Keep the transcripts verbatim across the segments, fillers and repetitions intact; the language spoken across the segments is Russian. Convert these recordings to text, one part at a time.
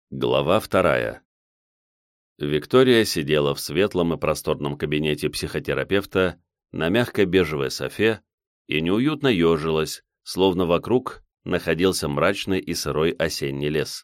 Глава вторая. Виктория сидела в светлом и просторном кабинете психотерапевта на мягкой бежевой софе и неуютно ежилась, словно вокруг находился мрачный и сырой осенний лес.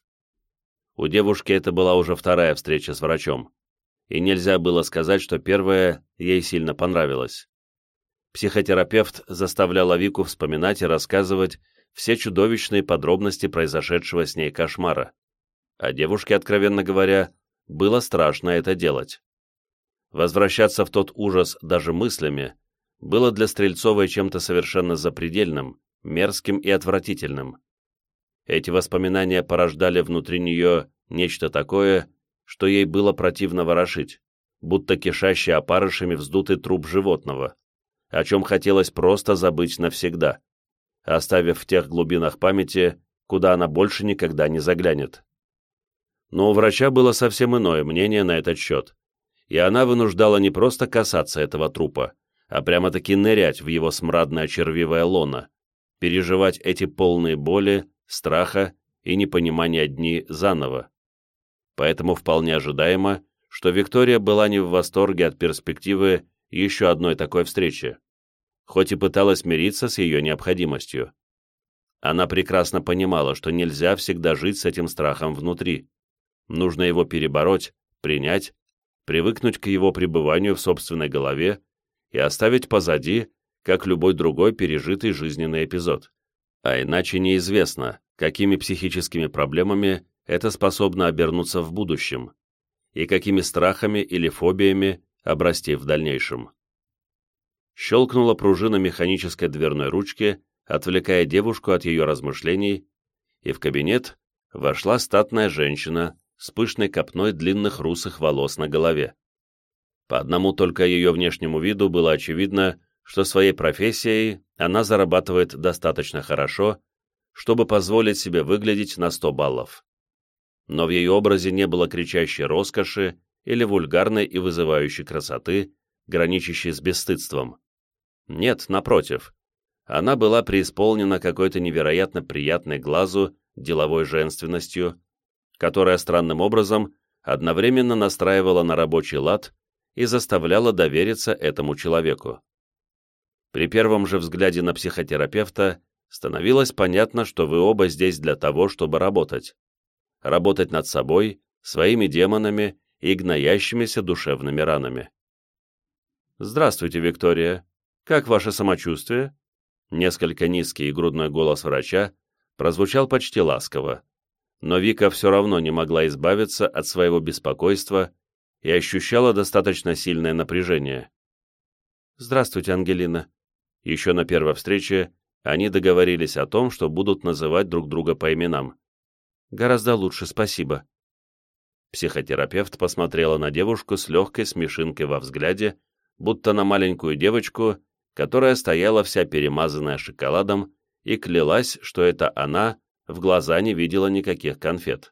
У девушки это была уже вторая встреча с врачом, и нельзя было сказать, что первая ей сильно понравилась. Психотерапевт заставляла Вику вспоминать и рассказывать все чудовищные подробности произошедшего с ней кошмара. А девушке, откровенно говоря, было страшно это делать. Возвращаться в тот ужас даже мыслями было для Стрельцовой чем-то совершенно запредельным, мерзким и отвратительным. Эти воспоминания порождали внутри нее нечто такое, что ей было противно ворошить, будто кишащий опарышами вздутый труп животного, о чем хотелось просто забыть навсегда, оставив в тех глубинах памяти, куда она больше никогда не заглянет. Но у врача было совсем иное мнение на этот счет, и она вынуждала не просто касаться этого трупа, а прямо-таки нырять в его смрадное червивое лоно, переживать эти полные боли, страха и непонимания дни заново. Поэтому вполне ожидаемо, что Виктория была не в восторге от перспективы еще одной такой встречи, хоть и пыталась мириться с ее необходимостью. Она прекрасно понимала, что нельзя всегда жить с этим страхом внутри. Нужно его перебороть, принять, привыкнуть к его пребыванию в собственной голове и оставить позади, как любой другой пережитый жизненный эпизод. А иначе неизвестно, какими психическими проблемами это способно обернуться в будущем и какими страхами или фобиями обрасти в дальнейшем. Щелкнула пружина механической дверной ручки, отвлекая девушку от ее размышлений, и в кабинет вошла статная женщина с пышной копной длинных русых волос на голове. По одному только ее внешнему виду было очевидно, что своей профессией она зарабатывает достаточно хорошо, чтобы позволить себе выглядеть на сто баллов. Но в ее образе не было кричащей роскоши или вульгарной и вызывающей красоты, граничащей с бесстыдством. Нет, напротив, она была преисполнена какой-то невероятно приятной глазу деловой женственностью, которая странным образом одновременно настраивала на рабочий лад и заставляла довериться этому человеку. При первом же взгляде на психотерапевта становилось понятно, что вы оба здесь для того, чтобы работать. Работать над собой, своими демонами и гноящимися душевными ранами. «Здравствуйте, Виктория. Как ваше самочувствие?» Несколько низкий и грудной голос врача прозвучал почти ласково, но Вика все равно не могла избавиться от своего беспокойства и ощущала достаточно сильное напряжение. «Здравствуйте, Ангелина». Еще на первой встрече они договорились о том, что будут называть друг друга по именам. «Гораздо лучше, спасибо». Психотерапевт посмотрела на девушку с легкой смешинкой во взгляде, будто на маленькую девочку, которая стояла вся перемазанная шоколадом и клялась, что это она в глаза не видела никаких конфет.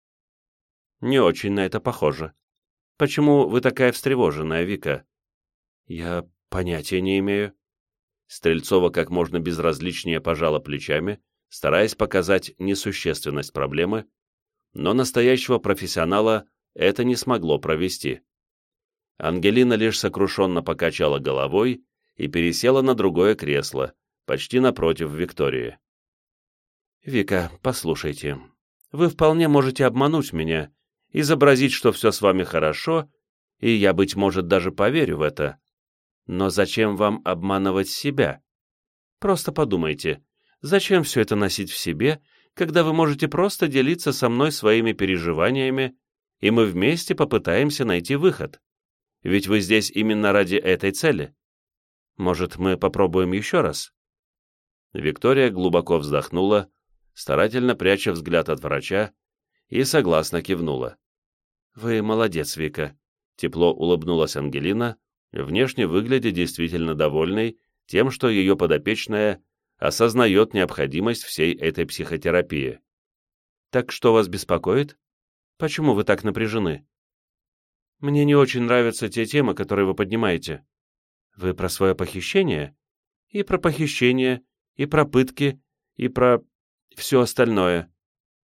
«Не очень на это похоже. Почему вы такая встревоженная, Вика?» «Я понятия не имею». Стрельцова как можно безразличнее пожала плечами, стараясь показать несущественность проблемы, но настоящего профессионала это не смогло провести. Ангелина лишь сокрушенно покачала головой и пересела на другое кресло, почти напротив Виктории. «Вика, послушайте, вы вполне можете обмануть меня, изобразить, что все с вами хорошо, и я, быть может, даже поверю в это. Но зачем вам обманывать себя? Просто подумайте, зачем все это носить в себе, когда вы можете просто делиться со мной своими переживаниями, и мы вместе попытаемся найти выход? Ведь вы здесь именно ради этой цели. Может, мы попробуем еще раз?» Виктория глубоко вздохнула, старательно пряча взгляд от врача, и согласно кивнула. «Вы молодец, Вика», — тепло улыбнулась Ангелина, внешне выглядя действительно довольной тем, что ее подопечная осознает необходимость всей этой психотерапии. «Так что вас беспокоит? Почему вы так напряжены?» «Мне не очень нравятся те темы, которые вы поднимаете». «Вы про свое похищение?» «И про похищение, и про пытки, и про все остальное».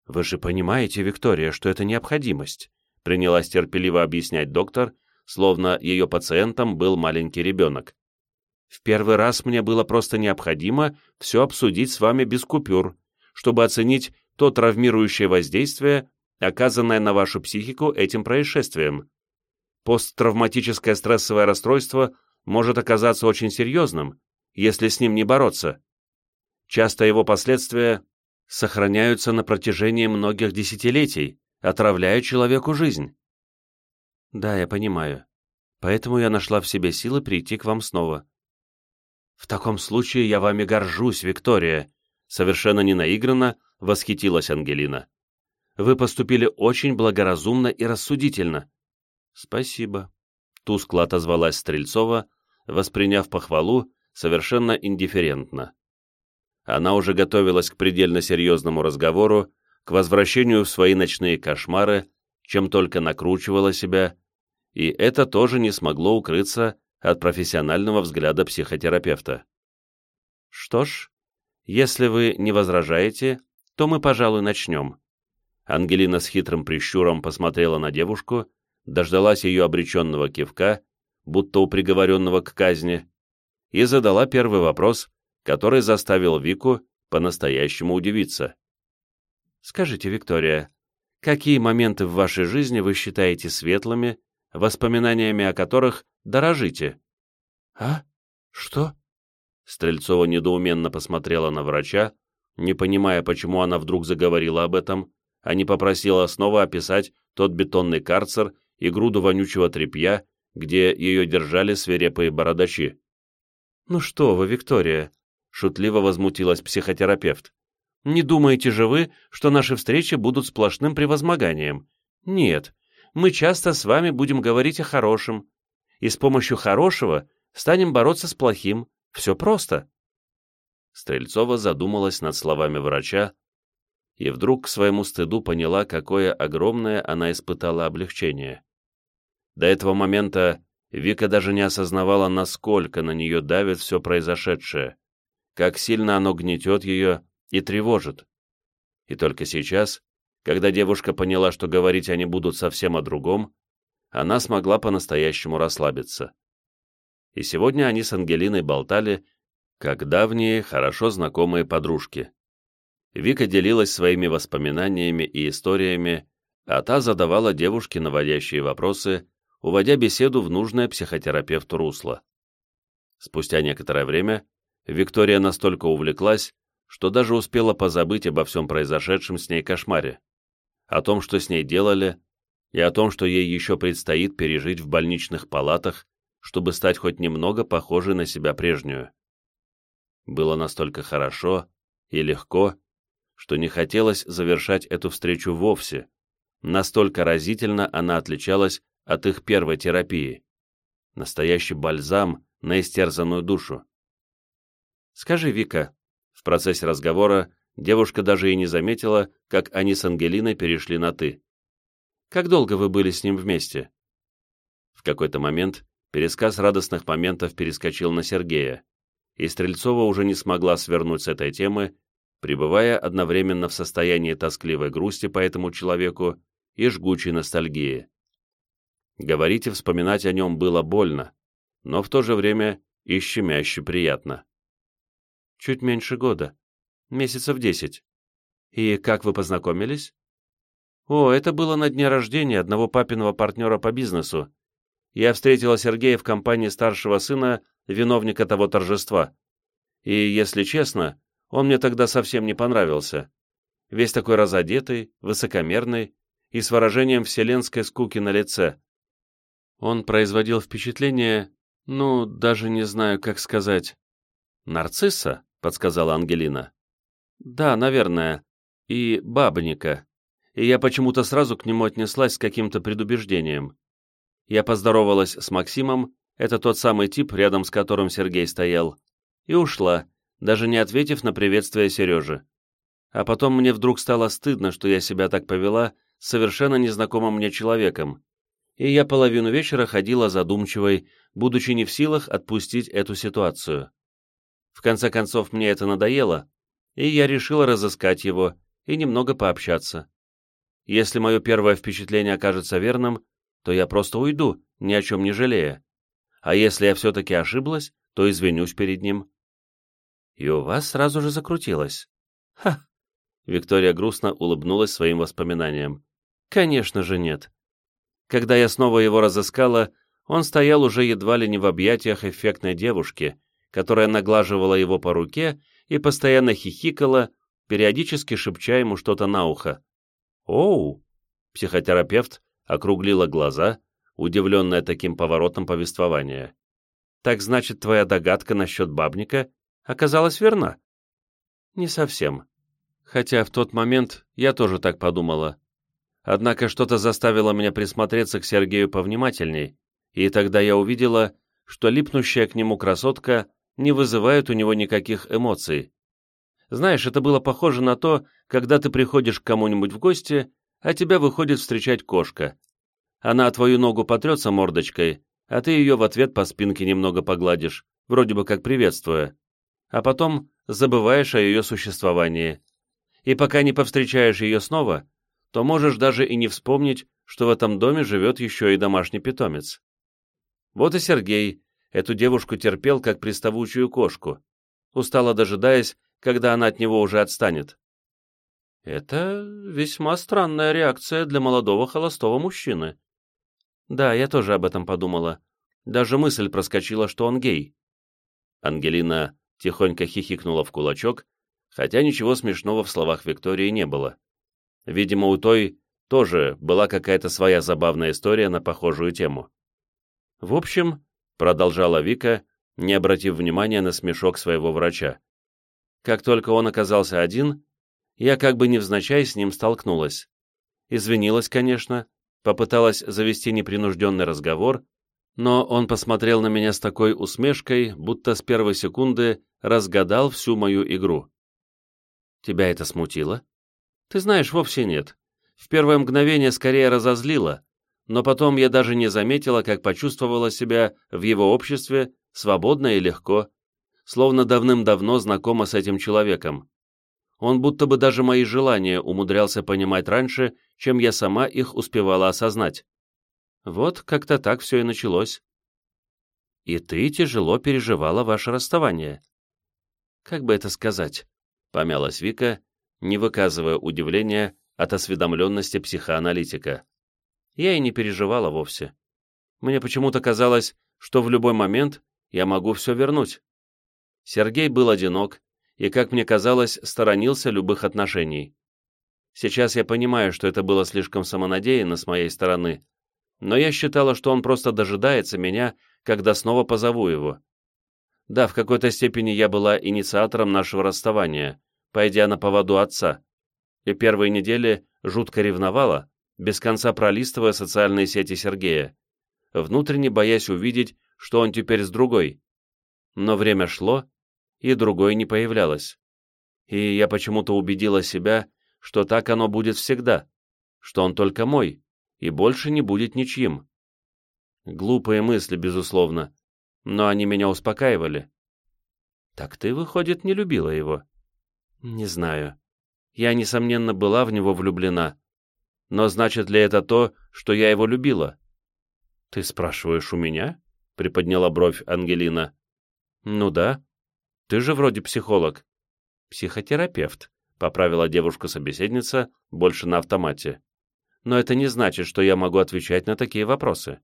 «Вы же понимаете, Виктория, что это необходимость», принялась терпеливо объяснять доктор, словно ее пациентом был маленький ребенок. «В первый раз мне было просто необходимо все обсудить с вами без купюр, чтобы оценить то травмирующее воздействие, оказанное на вашу психику этим происшествием. Посттравматическое стрессовое расстройство может оказаться очень серьезным, если с ним не бороться. Часто его последствия сохраняются на протяжении многих десятилетий, отравляя человеку жизнь». «Да, я понимаю. Поэтому я нашла в себе силы прийти к вам снова». «В таком случае я вами горжусь, Виктория», — совершенно ненаигранно восхитилась Ангелина. «Вы поступили очень благоразумно и рассудительно». «Спасибо», — тускло отозвалась Стрельцова, восприняв похвалу совершенно индифферентно. Она уже готовилась к предельно серьезному разговору, к возвращению в свои ночные кошмары, чем только накручивала себя, и это тоже не смогло укрыться от профессионального взгляда психотерапевта. «Что ж, если вы не возражаете, то мы, пожалуй, начнем». Ангелина с хитрым прищуром посмотрела на девушку, дождалась ее обреченного кивка, будто у приговоренного к казни, и задала первый вопрос, который заставил Вику по-настоящему удивиться. «Скажите, Виктория, какие моменты в вашей жизни вы считаете светлыми, воспоминаниями о которых дорожите?» «А? Что?» Стрельцова недоуменно посмотрела на врача, не понимая, почему она вдруг заговорила об этом, а не попросила снова описать тот бетонный карцер и груду вонючего тряпья, где ее держали свирепые бородачи. «Ну что вы, Виктория!» — шутливо возмутилась психотерапевт. «Не думаете же вы, что наши встречи будут сплошным превозмоганием? Нет, мы часто с вами будем говорить о хорошем, и с помощью хорошего станем бороться с плохим. Все просто». Стрельцова задумалась над словами врача и вдруг к своему стыду поняла, какое огромное она испытала облегчение. До этого момента Вика даже не осознавала, насколько на нее давит все произошедшее, как сильно оно гнетет ее и тревожит. И только сейчас, когда девушка поняла, что говорить они будут совсем о другом, она смогла по-настоящему расслабиться. И сегодня они с Ангелиной болтали, как давние, хорошо знакомые подружки. Вика делилась своими воспоминаниями и историями, а та задавала девушке наводящие вопросы, уводя беседу в нужное психотерапевту русло. Спустя некоторое время Виктория настолько увлеклась, что даже успела позабыть обо всем произошедшем с ней кошмаре, о том, что с ней делали, и о том, что ей еще предстоит пережить в больничных палатах, чтобы стать хоть немного похожей на себя прежнюю. Было настолько хорошо и легко, что не хотелось завершать эту встречу вовсе, настолько разительно она отличалась от их первой терапии. Настоящий бальзам на истерзанную душу. «Скажи, Вика», в процессе разговора девушка даже и не заметила, как они с Ангелиной перешли на «ты». «Как долго вы были с ним вместе?» В какой-то момент пересказ радостных моментов перескочил на Сергея, и Стрельцова уже не смогла свернуть с этой темы, пребывая одновременно в состоянии тоскливой грусти по этому человеку и жгучей ностальгии. Говорить и вспоминать о нем было больно, но в то же время и щемяще приятно. «Чуть меньше года. Месяцев десять. И как вы познакомились?» «О, это было на дне рождения одного папиного партнера по бизнесу. Я встретила Сергея в компании старшего сына, виновника того торжества. И, если честно, он мне тогда совсем не понравился. Весь такой разодетый, высокомерный и с выражением вселенской скуки на лице. Он производил впечатление, ну, даже не знаю, как сказать. «Нарцисса?» — подсказала Ангелина. «Да, наверное. И бабника. И я почему-то сразу к нему отнеслась с каким-то предубеждением. Я поздоровалась с Максимом, это тот самый тип, рядом с которым Сергей стоял, и ушла, даже не ответив на приветствие Сережи. А потом мне вдруг стало стыдно, что я себя так повела с совершенно незнакомым мне человеком, и я половину вечера ходила задумчивой, будучи не в силах отпустить эту ситуацию. В конце концов, мне это надоело, и я решила разыскать его и немного пообщаться. Если мое первое впечатление окажется верным, то я просто уйду, ни о чем не жалея. А если я все-таки ошиблась, то извинюсь перед ним. И у вас сразу же закрутилось. Ха! Виктория грустно улыбнулась своим воспоминаниям. Конечно же нет. Когда я снова его разыскала, он стоял уже едва ли не в объятиях эффектной девушки, которая наглаживала его по руке и постоянно хихикала, периодически шепча ему что-то на ухо. «Оу!» — психотерапевт округлила глаза, удивленная таким поворотом повествования. «Так значит, твоя догадка насчет бабника оказалась верна?» «Не совсем. Хотя в тот момент я тоже так подумала. Однако что-то заставило меня присмотреться к Сергею повнимательней, и тогда я увидела, что липнущая к нему красотка не вызывает у него никаких эмоций. Знаешь, это было похоже на то, когда ты приходишь к кому-нибудь в гости, а тебя выходит встречать кошка. Она твою ногу потрется мордочкой, а ты ее в ответ по спинке немного погладишь, вроде бы как приветствуя, а потом забываешь о ее существовании. И пока не повстречаешь ее снова, то можешь даже и не вспомнить, что в этом доме живет еще и домашний питомец. Вот и Сергей эту девушку терпел, как приставучую кошку, устало дожидаясь, когда она от него уже отстанет. Это весьма странная реакция для молодого холостого мужчины. Да, я тоже об этом подумала. Даже мысль проскочила, что он гей. Ангелина тихонько хихикнула в кулачок, хотя ничего смешного в словах Виктории не было. Видимо, у той тоже была какая-то своя забавная история на похожую тему. В общем, продолжала Вика, не обратив внимания на смешок своего врача. Как только он оказался один, я как бы невзначай с ним столкнулась. Извинилась, конечно, попыталась завести непринужденный разговор, но он посмотрел на меня с такой усмешкой, будто с первой секунды разгадал всю мою игру. Тебя это смутило? Ты знаешь, вовсе нет. В первое мгновение скорее разозлило, но потом я даже не заметила, как почувствовала себя в его обществе свободно и легко, словно давным-давно знакома с этим человеком. Он будто бы даже мои желания умудрялся понимать раньше, чем я сама их успевала осознать. Вот как-то так все и началось. И ты тяжело переживала ваше расставание. Как бы это сказать? Помялась Вика, не выказывая удивления от осведомленности психоаналитика. Я и не переживала вовсе. Мне почему-то казалось, что в любой момент я могу все вернуть. Сергей был одинок и, как мне казалось, сторонился любых отношений. Сейчас я понимаю, что это было слишком самонадеянно с моей стороны, но я считала, что он просто дожидается меня, когда снова позову его. Да, в какой-то степени я была инициатором нашего расставания, пойдя на поводу отца, и первые недели жутко ревновала, без конца пролистывая социальные сети Сергея, внутренне боясь увидеть, что он теперь с другой. Но время шло, и другой не появлялось. И я почему-то убедила себя, что так оно будет всегда, что он только мой, и больше не будет ничьим. Глупые мысли, безусловно, но они меня успокаивали. Так ты, выходит, не любила его? Не знаю. Я, несомненно, была в него влюблена. Но значит ли это то, что я его любила? Ты спрашиваешь у меня? Приподняла бровь Ангелина. Ну да. Ты же вроде психолог. Психотерапевт, поправила девушка-собеседница, больше на автомате. Но это не значит, что я могу отвечать на такие вопросы.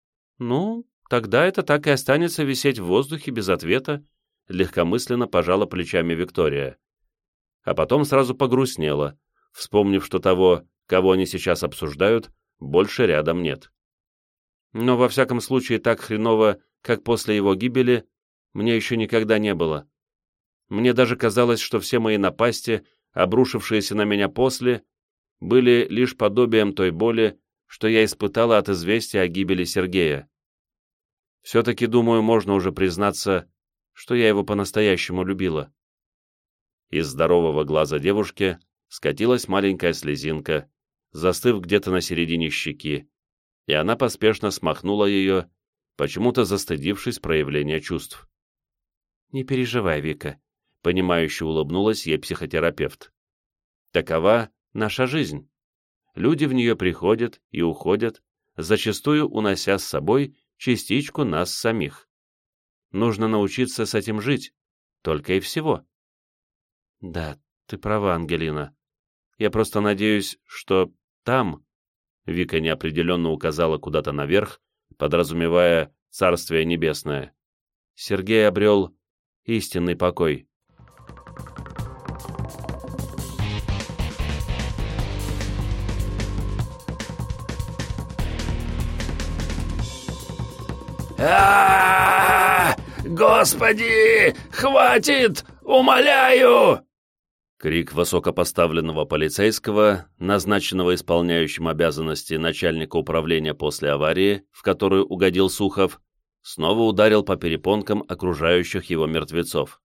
Ну, тогда это так и останется висеть в воздухе без ответа, легкомысленно пожала плечами Виктория. А потом сразу погрустнела, вспомнив, что того, кого они сейчас обсуждают, больше рядом нет. Но во всяком случае так хреново, как после его гибели, мне еще никогда не было. Мне даже казалось, что все мои напасти, обрушившиеся на меня после, были лишь подобием той боли, что я испытала от известия о гибели Сергея. Все-таки, думаю, можно уже признаться, что я его по-настоящему любила. Из здорового глаза девушки скатилась маленькая слезинка, застыв где-то на середине щеки, и она поспешно смахнула ее, почему-то застыдившись проявления чувств. «Не переживай, Вика», — понимающе улыбнулась ей психотерапевт. Такова наша жизнь. Люди в нее приходят и уходят, зачастую унося с собой частичку нас самих. Нужно научиться с этим жить, только и всего. Да, ты права, Ангелина. Я просто надеюсь, что там, Вика неопределенно указала куда-то наверх, подразумевая Царствие Небесное, Сергей обрел истинный покой. А-а-а! Господи! Хватит! Умоляю!» Крик высокопоставленного полицейского, назначенного исполняющим обязанности начальника управления после аварии, в которую угодил Сухов, снова ударил по перепонкам окружающих его мертвецов.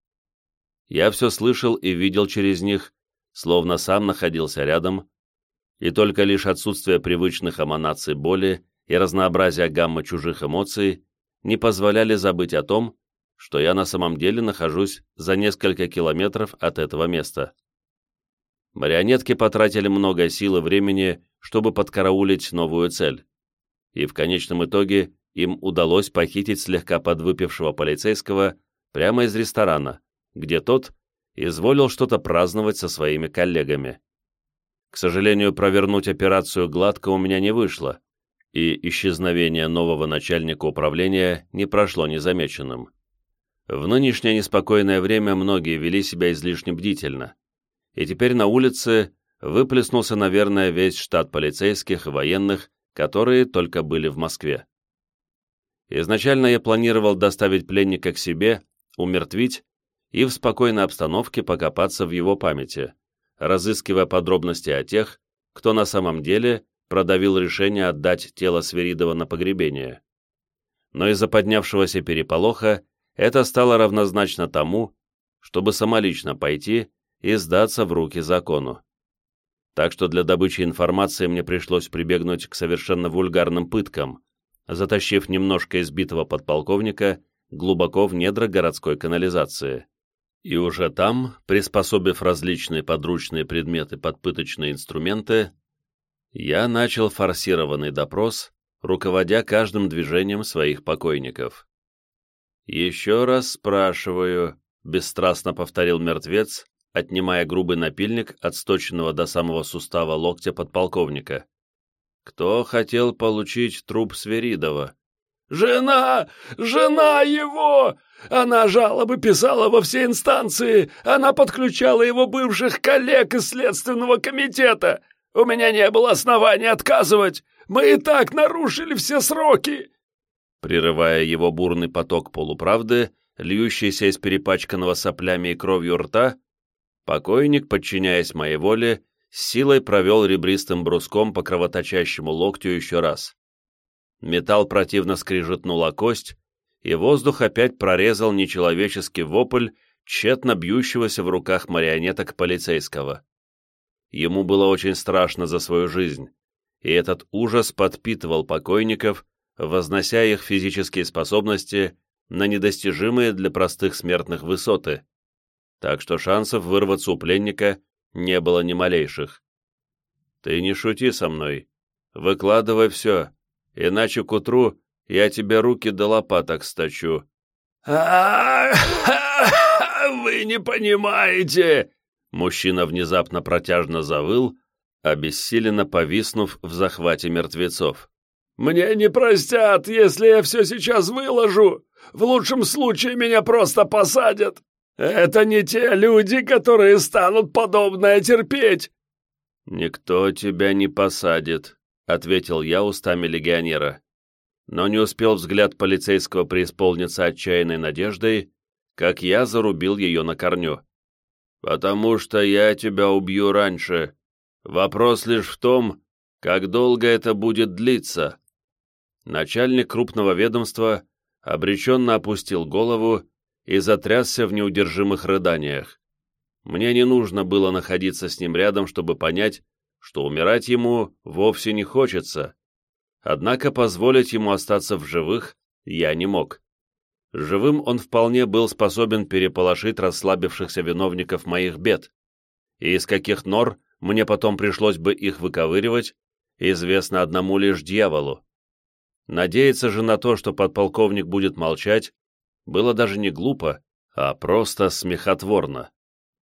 Я все слышал и видел через них, словно сам находился рядом, и только лишь отсутствие привычных эманаций боли и разнообразие гаммы чужих эмоций не позволяли забыть о том, что я на самом деле нахожусь за несколько километров от этого места. Марионетки потратили много сил и времени, чтобы подкараулить новую цель, и в конечном итоге им удалось похитить слегка подвыпившего полицейского прямо из ресторана, где тот изволил что-то праздновать со своими коллегами. К сожалению, провернуть операцию гладко у меня не вышло, и исчезновение нового начальника управления не прошло незамеченным. В нынешнее неспокойное время многие вели себя излишне бдительно, и теперь на улице выплеснулся, наверное, весь штат полицейских и военных, которые только были в Москве. Изначально я планировал доставить пленника к себе, умертвить и в спокойной обстановке покопаться в его памяти, разыскивая подробности о тех, кто на самом деле продавил решение отдать тело Свиридова на погребение. Но из-за поднявшегося переполоха это стало равнозначно тому, чтобы самолично пойти и сдаться в руки закону. Так что для добычи информации мне пришлось прибегнуть к совершенно вульгарным пыткам, затащив немножко избитого подполковника глубоко в недра городской канализации. И уже там, приспособив различные подручные предметы под пыточные инструменты, я начал форсированный допрос, руководя каждым движением своих покойников. «Еще раз спрашиваю», — бесстрастно повторил мертвец, отнимая грубый напильник от сточенного до самого сустава локтя подполковника. «Кто хотел получить труп Свиридова?» «Жена! Жена его! Она жалобы писала во все инстанции! Она подключала его бывших коллег из Следственного комитета! У меня не было оснований отказывать! Мы и так нарушили все сроки!» Прерывая его бурный поток полуправды, льющийся из перепачканного соплями и кровью рта, покойник, подчиняясь моей воле, с силой провел ребристым бруском по кровоточащему локтю еще раз. Металл противно скрижетнул о кость, и воздух опять прорезал нечеловеческий вопль, тщетно бьющегося в руках марионеток полицейского. Ему было очень страшно за свою жизнь, и этот ужас подпитывал покойников, вознося их физические способности на недостижимые для простых смертных высоты, так что шансов вырваться у пленника не было ни малейших. «Ты не шути со мной. Выкладывай все, иначе к утру я тебе руки до лопаток сточу». «А-а-а! Вы не понимаете!» Мужчина внезапно протяжно завыл, обессиленно повиснув в захвате мертвецов. «Мне не простят, если я все сейчас выложу. В лучшем случае меня просто посадят. Это не те люди, которые станут подобное терпеть». «Никто тебя не посадит», — ответил я устами легионера. Но не успел взгляд полицейского преисполниться отчаянной надеждой, как я зарубил ее на корню. «Потому что я тебя убью раньше. Вопрос лишь в том, как долго это будет длиться». Начальник крупного ведомства обреченно опустил голову и затрясся в неудержимых рыданиях. Мне не нужно было находиться с ним рядом, чтобы понять, что умирать ему вовсе не хочется. Однако позволить ему остаться в живых я не мог. Живым он вполне был способен переполошить расслабившихся виновников моих бед. И из каких нор мне потом пришлось бы их выковыривать, известно одному лишь дьяволу. Надеяться же на то, что подполковник будет молчать, было даже не глупо, а просто смехотворно.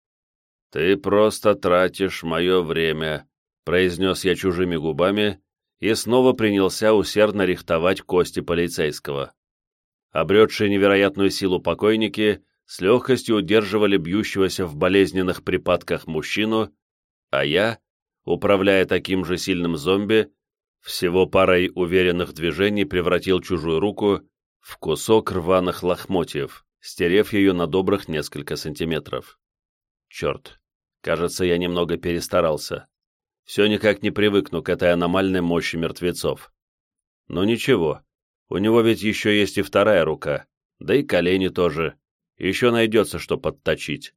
«Ты просто тратишь мое время», — произнес я чужими губами и снова принялся усердно рихтовать кости полицейского. Обретшие невероятную силу покойники с легкостью удерживали бьющегося в болезненных припадках мужчину, а я, управляя таким же сильным зомби, всего парой уверенных движений превратил чужую руку в кусок рваных лохмотьев, стерев ее на добрых несколько сантиметров. Черт, кажется, я немного перестарался. Все никак не привыкну к этой аномальной мощи мертвецов. Но ничего, у него ведь еще есть и вторая рука, да и колени тоже. Еще найдется, что подточить.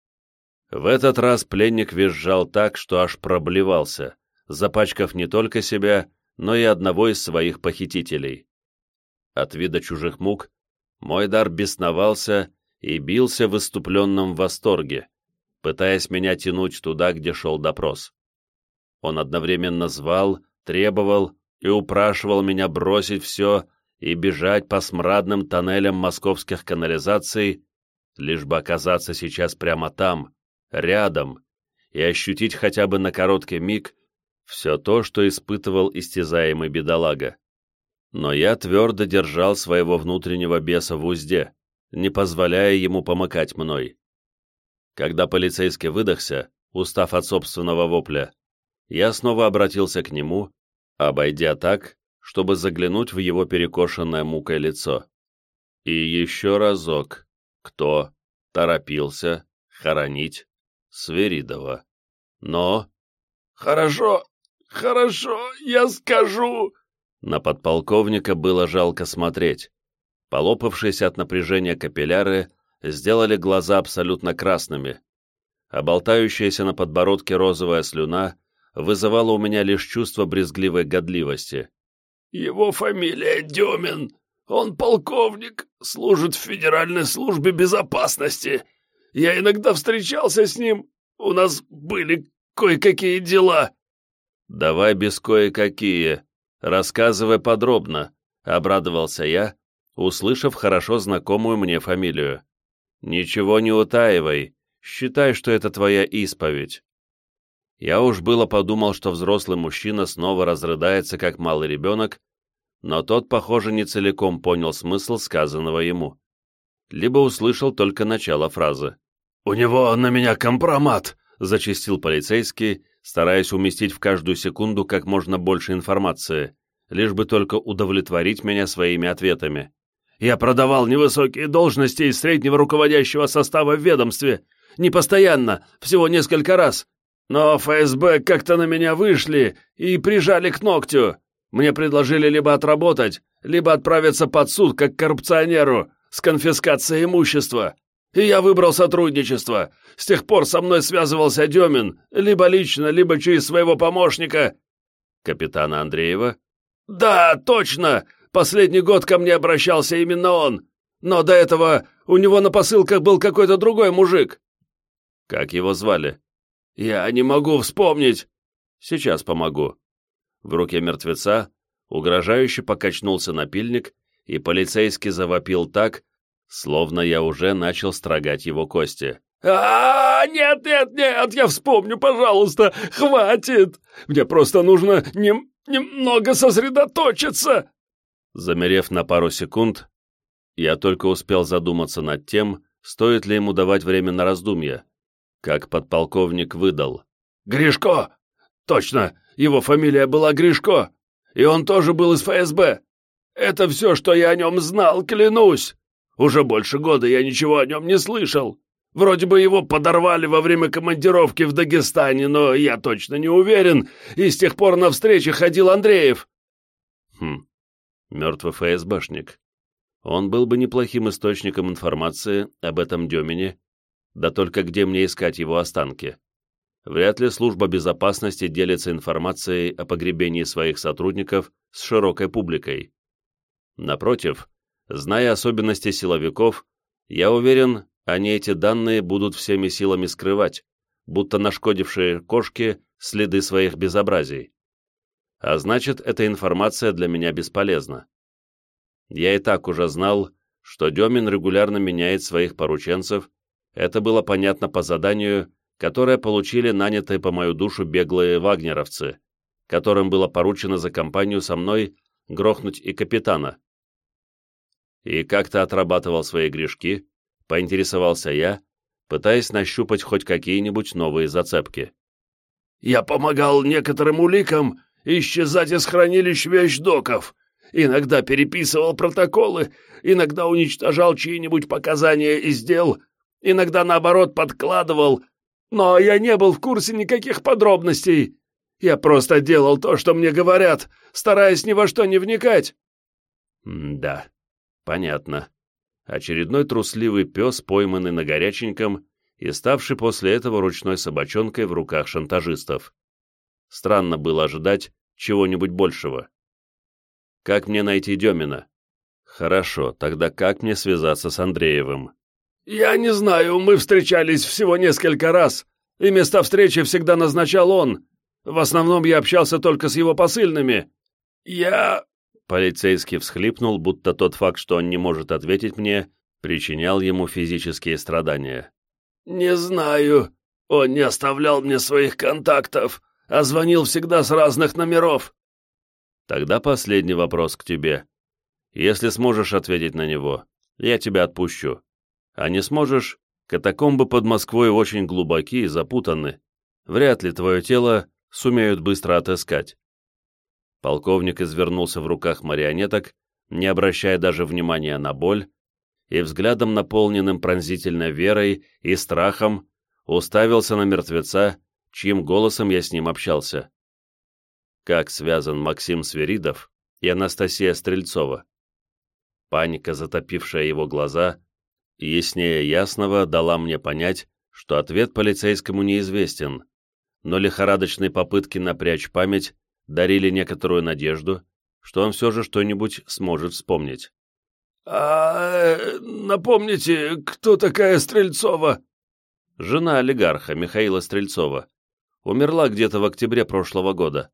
В этот раз пленник визжал так, что аж проблевался, запачкав не только себя, но и одного из своих похитителей. От вида чужих мук мой дар бесновался и бился в исступленном восторге, пытаясь меня тянуть туда, где шел допрос. Он одновременно звал, требовал и упрашивал меня бросить все и бежать по смрадным тоннелям московских канализаций, лишь бы оказаться сейчас прямо там, рядом, и ощутить хотя бы на короткий миг все то, что испытывал истязаемый бедолага. Но я твердо держал своего внутреннего беса в узде, не позволяя ему помыкать мной. Когда полицейский выдохся, устав от собственного вопля, я снова обратился к нему, обойдя так, чтобы заглянуть в его перекошенное мукой лицо. И еще разок. Кто торопился хоронить Свиридова? Но... «Хорошо, хорошо, я скажу!» На подполковника было жалко смотреть. Полопавшиеся от напряжения капилляры сделали глаза абсолютно красными, а болтающаяся на подбородке розовая слюна вызывала у меня лишь чувство брезгливой годливости. «Его фамилия Демин. Он полковник, служит в Федеральной службе безопасности. Я иногда встречался с ним. У нас были кое-какие дела». «Давай без кое-какие. Рассказывай подробно», — обрадовался я, услышав хорошо знакомую мне фамилию. «Ничего не утаивай. Считай, что это твоя исповедь». Я уж было подумал, что взрослый мужчина снова разрыдается, как малый ребенок, но тот, похоже, не целиком понял смысл сказанного ему. Либо услышал только начало фразы. «У него на меня компромат», — зачастил полицейский, стараясь уместить в каждую секунду как можно больше информации, лишь бы только удовлетворить меня своими ответами. «Я продавал невысокие должности из среднего руководящего состава в ведомстве. Не постоянно, всего несколько раз. Но ФСБ как-то на меня вышли и прижали к ногтю. Мне предложили либо отработать, либо отправиться под суд как коррупционеру с конфискацией имущества. И я выбрал сотрудничество. С тех пор со мной связывался Демин, либо лично, либо через своего помощника». «Капитана Андреева?» «Да, точно! Последний год ко мне обращался именно он. Но до этого у него на посылках был какой-то другой мужик». «Как его звали?» «Я не могу вспомнить». «Сейчас помогу». В руке мертвеца угрожающе покачнулся напильник, и полицейский завопил так, словно я уже начал строгать его кости. а, -а, -а Нет, нет, нет, я вспомню, пожалуйста, хватит! Мне просто нужно нем немного сосредоточиться!» Замерев на пару секунд, я только успел задуматься над тем, стоит ли ему давать время на раздумья, как подполковник выдал. «Гришко! Точно, его фамилия была Гришко, и он тоже был из ФСБ. Это все, что я о нем знал, клянусь. Уже больше года я ничего о нем не слышал. Вроде бы его подорвали во время командировки в Дагестане, но я точно не уверен, и с тех пор на встречи ходил Андреев». Хм, мертвый ФСБшник. Он был бы неплохим источником информации об этом Демине, да только где мне искать его останки? Вряд ли служба безопасности делится информацией о погребении своих сотрудников с широкой публикой. Напротив, зная особенности силовиков, я уверен, они эти данные будут всеми силами скрывать, будто нашкодившие кошки следы своих безобразий. А значит, эта информация для меня бесполезна. Я и так уже знал, что Демин регулярно меняет своих порученцев, это было понятно по заданию, которое получили нанятые по мою душу беглые вагнеровцы, которым было поручено за компанию со мной грохнуть и капитана. И как ты отрабатывал свои грешки, поинтересовался я, пытаясь нащупать хоть какие-нибудь новые зацепки. Я помогал некоторым уликам исчезать из хранилищ вещдоков, иногда переписывал протоколы, иногда уничтожал чьи-нибудь показания из дел, иногда, наоборот, подкладывал, но я не был в курсе никаких подробностей. Я просто делал то, что мне говорят, стараясь ни во что не вникать. М-да, понятно. Очередной трусливый пес, пойманный на горяченьком и ставший после этого ручной собачонкой в руках шантажистов. Странно было ожидать чего-нибудь большего. Как мне найти Демина? Хорошо, тогда как мне связаться с Андреевым? Я не знаю, мы встречались всего несколько раз, и места встречи всегда назначал он. В основном я общался только с его посыльными. Я... Полицейский всхлипнул, будто тот факт, что он не может ответить мне, причинял ему физические страдания. «Не знаю. Он не оставлял мне своих контактов, а звонил всегда с разных номеров». Тогда последний вопрос к тебе. Если сможешь ответить на него, я тебя отпущу. А не сможешь, катакомбы под Москвой очень глубоки и запутаны. Вряд ли твое тело сумеют быстро отыскать. Полковник извернулся в руках марионеток, не обращая даже внимания на боль, и взглядом, наполненным пронзительной верой и страхом, уставился на мертвеца, чьим голосом я с ним общался. Как связан Максим Свиридов и Анастасия Стрельцова? Паника, затопившая его глаза, яснее ясного дала мне понять, что ответ полицейскому неизвестен, но лихорадочные попытки напрячь память дарили некоторую надежду, что он все же что-нибудь сможет вспомнить. «А напомните, кто такая Стрельцова?» Жена олигарха Михаила Стрельцова. Умерла где-то в октябре прошлого года.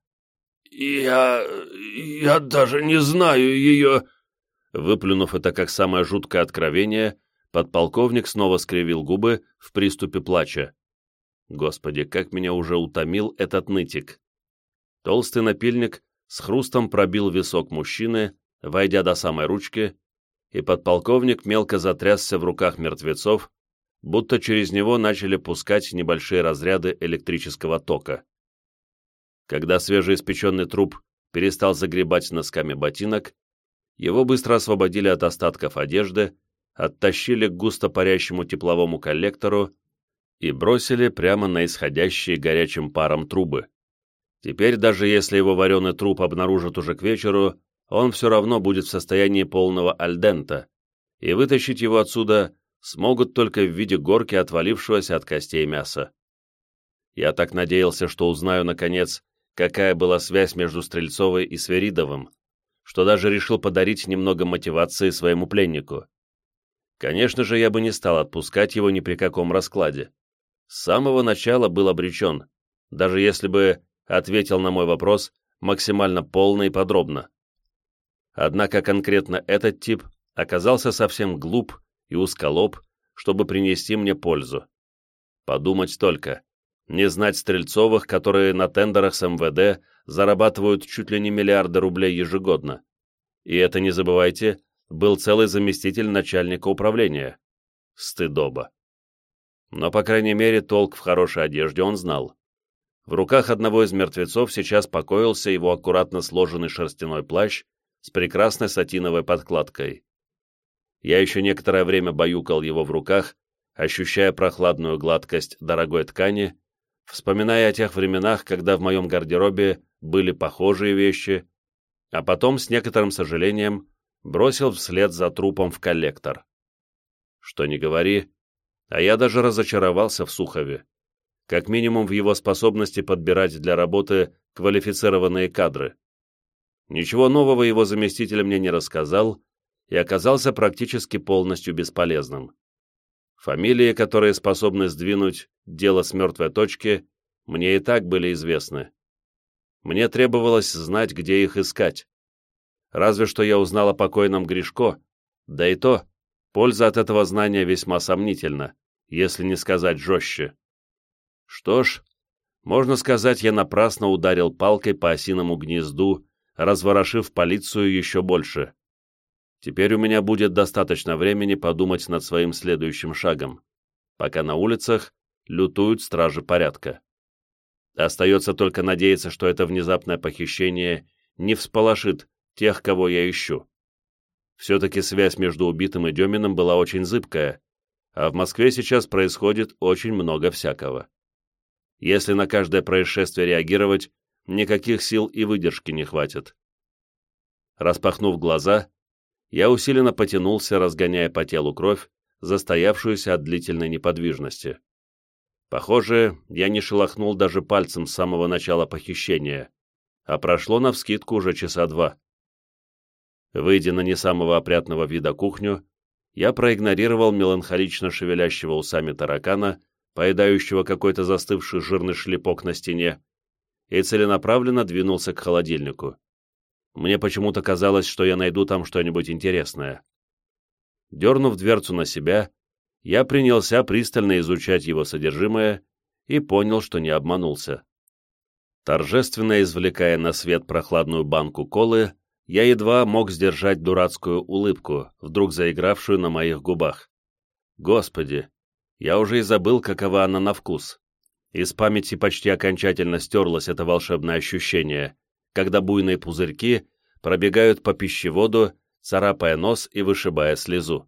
«Я... я даже не знаю ее...» Выплюнув это как самое жуткое откровение, подполковник снова скривил губы в приступе плача. Господи, как меня уже утомил этот нытик. Толстый напильник с хрустом пробил висок мужчины, войдя до самой ручки, и подполковник мелко затрясся в руках мертвецов, будто через него начали пускать небольшие разряды электрического тока. Когда свежеиспеченный труп перестал загребать носками ботинок, его быстро освободили от остатков одежды, оттащили к густо парящему тепловому коллектору и бросили прямо на исходящие горячим паром трубы. Теперь, даже если его вареный труп обнаружат уже к вечеру, он все равно будет в состоянии полного альдента, и вытащить его отсюда смогут только в виде горки отвалившегося от костей мяса. Я так надеялся, что узнаю, наконец, какая была связь между Стрельцовой и Свиридовым, что даже решил подарить немного мотивации своему пленнику. Конечно же, я бы не стал отпускать его ни при каком раскладе. С самого начала был обречен, даже если бы ответил на мой вопрос максимально полно и подробно. Однако конкретно этот тип оказался совсем глуп и узколоб, чтобы принести мне пользу. Подумать только, не знать Стрельцовых, которые на тендерах с эм вэ дэ зарабатывают чуть ли не миллиарды рублей ежегодно. И это, не забывайте, был целый заместитель начальника управления. Стыдоба. Но, по крайней мере, толк в хорошей одежде он знал. В руках одного из мертвецов сейчас покоился его аккуратно сложенный шерстяной плащ с прекрасной сатиновой подкладкой. Я еще некоторое время баюкал его в руках, ощущая прохладную гладкость дорогой ткани, вспоминая о тех временах, когда в моем гардеробе были похожие вещи, а потом с некоторым сожалением бросил вслед за трупом в коллектор. Что ни говори, а я даже разочаровался в Сухове, как минимум в его способности подбирать для работы квалифицированные кадры. Ничего нового его заместитель мне не рассказал и оказался практически полностью бесполезным. Фамилии, которые способны сдвинуть дело с мертвой точки, мне и так были известны. Мне требовалось знать, где их искать. Разве что я узнал о покойном Гришко, да и то, польза от этого знания весьма сомнительна, если не сказать жестче. Что ж, можно сказать, я напрасно ударил палкой по осиному гнезду, разворошив полицию еще больше. Теперь у меня будет достаточно времени подумать над своим следующим шагом, пока на улицах лютуют стражи порядка. Остается только надеяться, что это внезапное похищение не всполошит тех, кого я ищу. Все-таки связь между убитым и Деминым была очень зыбкая, а в Москве сейчас происходит очень много всякого. Если на каждое происшествие реагировать, никаких сил и выдержки не хватит. Распахнув глаза, я усиленно потянулся, разгоняя по телу кровь, застоявшуюся от длительной неподвижности. Похоже, я не шелохнул даже пальцем с самого начала похищения, а прошло навскидку уже часа два. Выйдя на не самого опрятного вида кухню, я проигнорировал меланхолично шевелящего усами таракана, поедающего какой-то застывший жирный шлепок на стене, и целенаправленно двинулся к холодильнику. Мне почему-то казалось, что я найду там что-нибудь интересное. Дернув дверцу на себя, я принялся пристально изучать его содержимое и понял, что не обманулся. Торжественно извлекая на свет прохладную банку колы, я едва мог сдержать дурацкую улыбку, вдруг заигравшую на моих губах. Господи, я уже и забыл, какова она на вкус. Из памяти почти окончательно стерлось это волшебное ощущение, когда буйные пузырьки пробегают по пищеводу, царапая нос и вышибая слезу.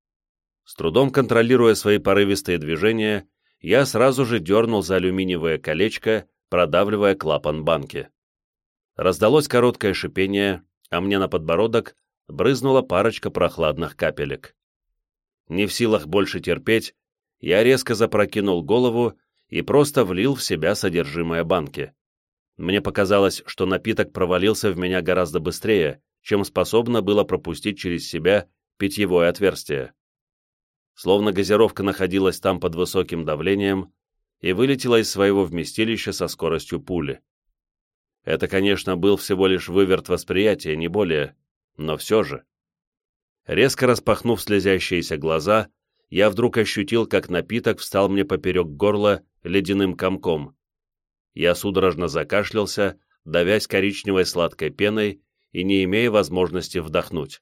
С трудом контролируя свои порывистые движения, я сразу же дернул за алюминиевое колечко, продавливая клапан банки. Раздалось короткое шипение, а мне на подбородок брызнула парочка прохладных капелек. Не в силах больше терпеть, я резко запрокинул голову и просто влил в себя содержимое банки. Мне показалось, что напиток провалился в меня гораздо быстрее, чем способно было пропустить через себя питьевое отверстие. Словно газировка находилась там под высоким давлением и вылетела из своего вместилища со скоростью пули. Это, конечно, был всего лишь выверт восприятия, не более, но все же. Резко распахнув слезящиеся глаза, я вдруг ощутил, как напиток встал мне поперек горла ледяным комком. Я судорожно закашлялся, давясь коричневой сладкой пеной и не имея возможности вдохнуть.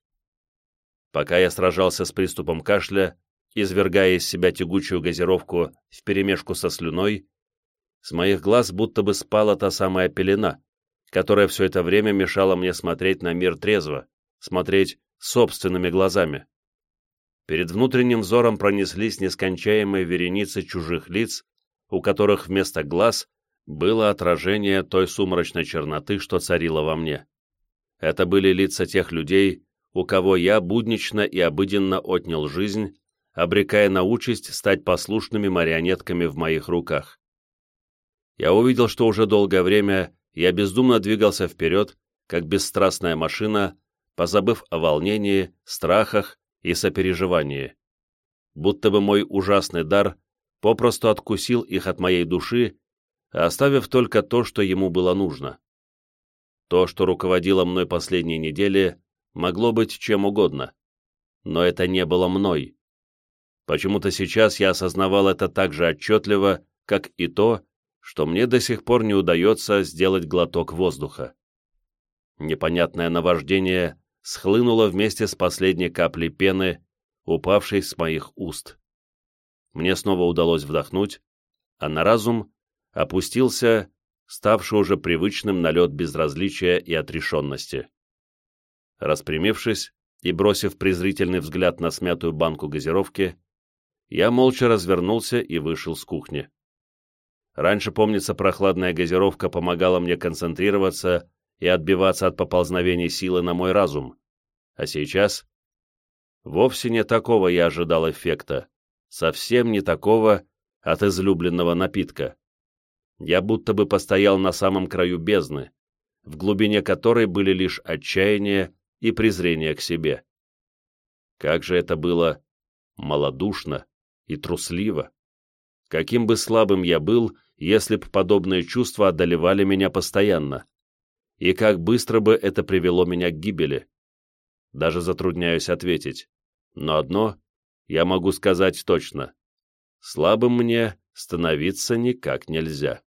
Пока я сражался с приступом кашля, извергая из себя тягучую газировку вперемешку со слюной, с моих глаз будто бы спала та самая пелена, которая все это время мешала мне смотреть на мир трезво, смотреть собственными глазами. Перед внутренним взором пронеслись нескончаемые вереницы чужих лиц, у которых вместо глаз было отражение той сумрачной черноты, что царила во мне. Это были лица тех людей, у кого я буднично и обыденно отнял жизнь, обрекая на участь стать послушными марионетками в моих руках. Я увидел, что уже долгое время я бездумно двигался вперед, как бесстрастная машина, позабыв о волнении, страхах и сопереживании. Будто бы мой ужасный дар попросту откусил их от моей души, оставив только то, что ему было нужно. То, что руководило мной последние недели, могло быть чем угодно, но это не было мной. Почему-то сейчас я осознавал это так же отчетливо, как и то, что мне до сих пор не удается сделать глоток воздуха. Непонятное наваждение схлынуло вместе с последней каплей пены, упавшей с моих уст. Мне снова удалось вдохнуть, а на разум опустился ставший уже привычным налет безразличия и отрешенности. Распрямившись и бросив презрительный взгляд на смятую банку газировки, я молча развернулся и вышел с кухни. Раньше, помнится, прохладная газировка помогала мне концентрироваться и отбиваться от поползновений силы на мой разум, а сейчас вовсе не такого я ожидал эффекта, совсем не такого от излюбленного напитка. Я будто бы постоял на самом краю бездны, в глубине которой были лишь отчаяние и презрение к себе. Как же это было малодушно, и трусливо. Каким бы слабым я был, если б подобные чувства одолевали меня постоянно, и как быстро бы это привело меня к гибели. Даже затрудняюсь ответить, но одно я могу сказать точно: слабым мне становиться никак нельзя.